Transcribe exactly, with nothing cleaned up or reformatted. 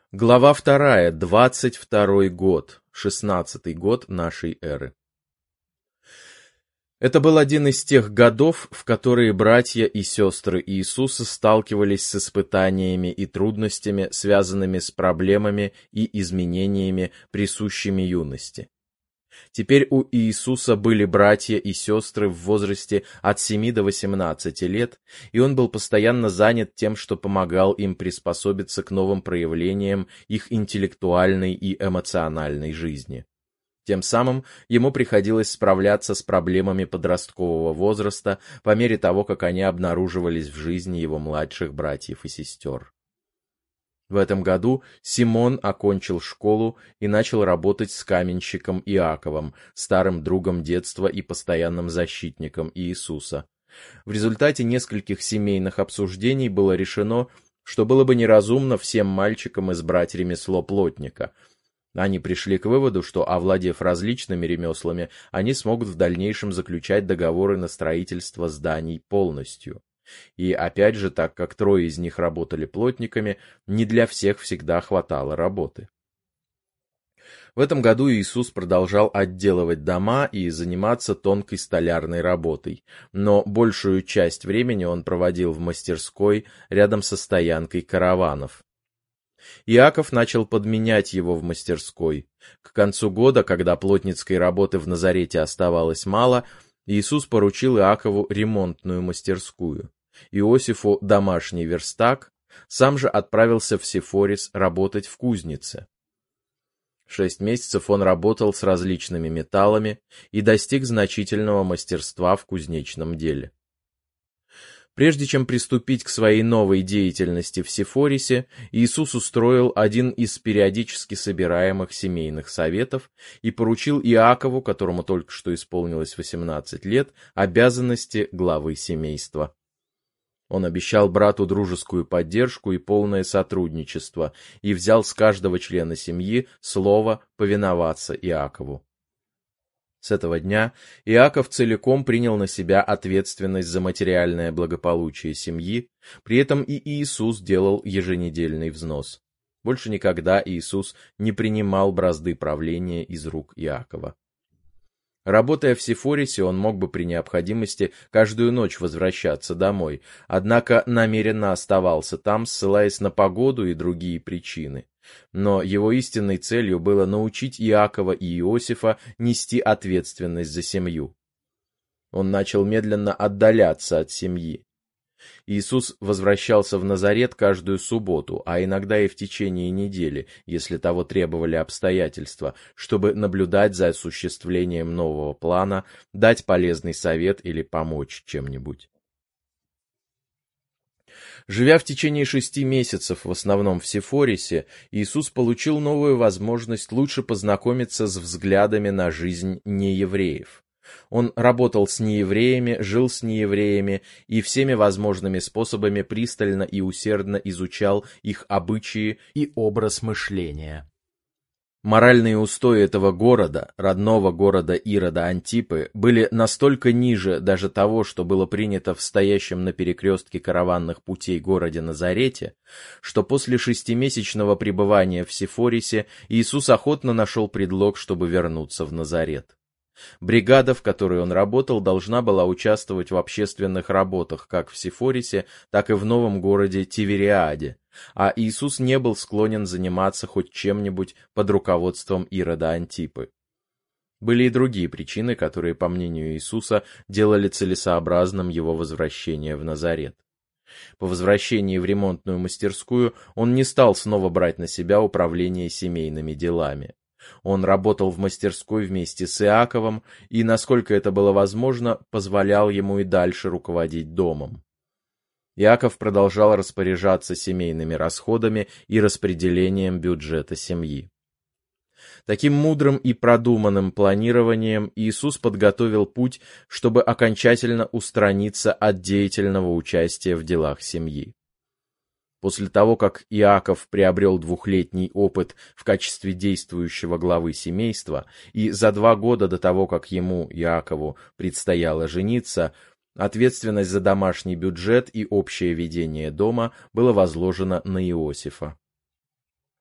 Глава вторая, двадцать второй год, шестнадцатый год нашей эры. Это был один из тех годов, в которые братья и сестры Иисуса сталкивались с испытаниями и трудностями, связанными с проблемами и изменениями, присущими юности. Теперь у Иисуса были братья и сестры в возрасте от семи до восемнадцати лет, и он был постоянно занят тем, что помогал им приспособиться к новым проявлениям их интеллектуальной и эмоциональной жизни. Тем самым ему приходилось справляться с проблемами подросткового возраста по мере того, как они обнаруживались в жизни его младших братьев и сестер. В этом году Симон окончил школу и начал работать с каменщиком Иаковом, старым другом детства и постоянным защитником Иисуса. В результате нескольких семейных обсуждений было решено, что было бы неразумно всем мальчикам избрать ремесло плотника. Они пришли к выводу, что, овладев различными ремеслами, они смогут в дальнейшем заключать договоры на строительство зданий полностью. И опять же, так как трое из них работали плотниками, не для всех всегда хватало работы. В этом году Иисус продолжал отделывать дома и заниматься тонкой столярной работой, но большую часть времени он проводил в мастерской рядом со стоянкой караванов. Иаков начал подменять его в мастерской. К концу года, когда плотницкой работы в Назарете оставалось мало, Иисус поручил Иакову ремонтную мастерскую, Иосифу домашний верстак, сам же отправился в Сефорис работать в кузнице. Шесть месяцев он работал с различными металлами и достиг значительного мастерства в кузнечном деле. Прежде чем приступить к своей новой деятельности в Сефорисе, Иисус устроил один из периодически собираемых семейных советов и поручил Иакову, которому только что исполнилось восемнадцать лет, обязанности главы семейства. Он обещал брату дружескую поддержку и полное сотрудничество и взял с каждого члена семьи слово повиноваться Иакову. С этого дня Иаков целиком принял на себя ответственность за материальное благополучие семьи, при этом и Иисус делал еженедельный взнос. Больше никогда Иисус не принимал бразды правления из рук Иакова. Работая в Сефорисе, он мог бы при необходимости каждую ночь возвращаться домой, однако намеренно оставался там, ссылаясь на погоду и другие причины. Но его истинной целью было научить Иакова и Иосифа нести ответственность за семью. Он начал медленно отдаляться от семьи. Иисус возвращался в Назарет каждую субботу, а иногда и в течение недели, если того требовали обстоятельства, чтобы наблюдать за осуществлением нового плана, дать полезный совет или помочь чем-нибудь. Живя в течение шести месяцев в основном в Сефорисе, Иисус получил новую возможность лучше познакомиться с взглядами на жизнь неевреев. Он работал с неевреями, жил с неевреями и всеми возможными способами пристально и усердно изучал их обычаи и образ мышления. Моральные устои этого города, родного города Ирода Антипы, были настолько ниже даже того, что было принято в стоящем на перекрестке караванных путей городе Назарете, что после шестимесячного пребывания в Сефорисе Иисус охотно нашел предлог, чтобы вернуться в Назарет. Бригада, в которой он работал, должна была участвовать в общественных работах как в Сефорисе, так и в новом городе Тивериаде, а Иисус не был склонен заниматься хоть чем-нибудь под руководством Ирода Антипы. Были и другие причины, которые, по мнению Иисуса, делали целесообразным его возвращение в Назарет. По возвращении в ремонтную мастерскую он не стал снова брать на себя управление семейными делами. Он работал в мастерской вместе с Иаковом и, насколько это было возможно, позволял ему и дальше руководить домом. Иаков продолжал распоряжаться семейными расходами и распределением бюджета семьи. Таким мудрым и продуманным планированием Иисус подготовил путь, чтобы окончательно устраниться от деятельного участия в делах семьи. После того, как Иаков приобрел двухлетний опыт в качестве действующего главы семейства, и за два года до того, как ему, Иакову, предстояло жениться, ответственность за домашний бюджет и общее ведение дома было возложено на Иосифа.